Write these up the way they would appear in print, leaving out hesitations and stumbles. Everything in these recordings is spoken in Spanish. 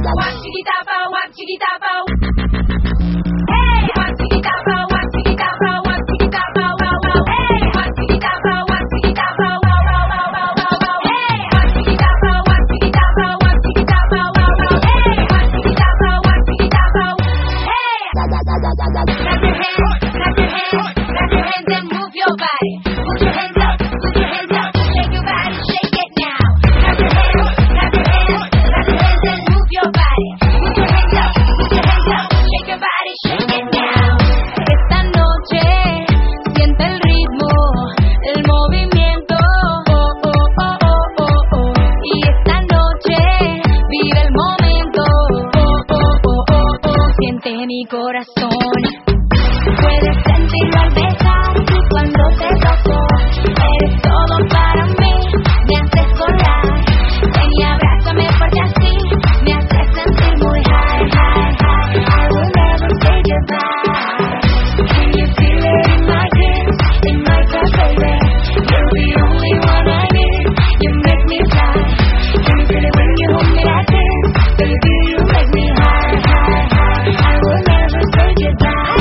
Mi corazón, puedes sentirlo al besar y cuando te toco, eres todo para mí, me haces volar, ven y abrázame porque así me haces sentir muy high, high, high. I will never say goodbye. Can you feel it in my kiss, in my touch, baby? You're the only one I need. You make me fly. Can you feel it when you hold me like this? Baby, you make me high, high, high. I will never say goodbye.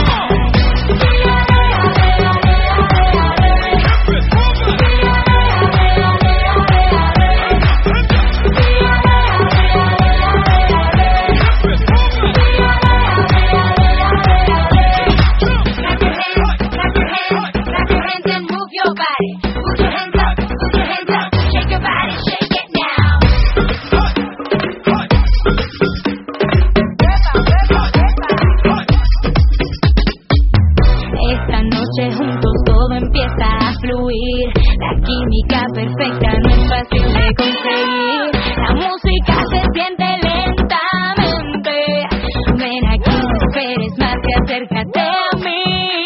Esta noche juntos todo empieza a fluir. La química perfecta no es fácil de conseguir. La música se siente lentamente. Ven aquí, no esperes más que acércate a mí.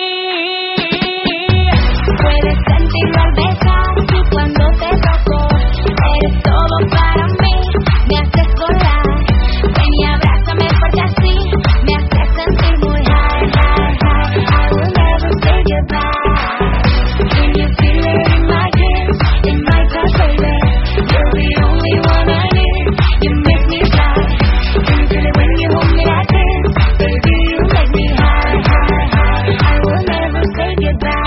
Puedes sentirlo al besar y cuando te toco, eres todo para mí, me haces volar. Ven y abrázame porque así me haces sentir muy high, high, high. I will never say goodbye. Can you feel it in my kiss, in my touch, baby? You're the only one I need. You make me fly. Can you feel it when you hold me like this? Baby, you make me high, high, high. I will never say goodbye.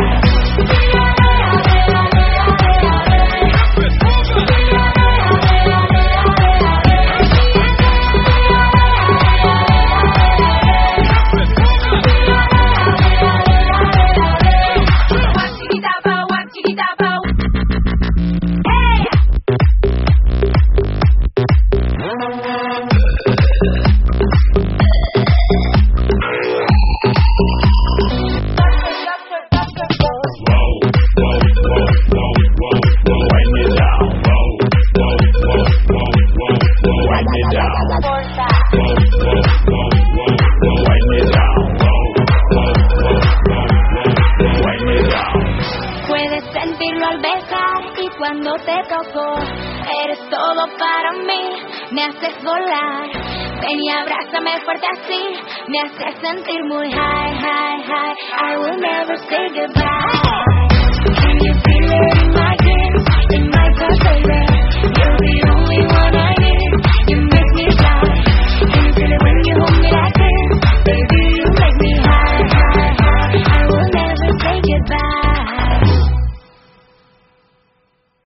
Puedes sentirlo al besar y cuando te toco, eres todo para mí, me haces volar. Ven y abrázame fuerte así, me haces sentir muy high, high, high. I will never say goodbye.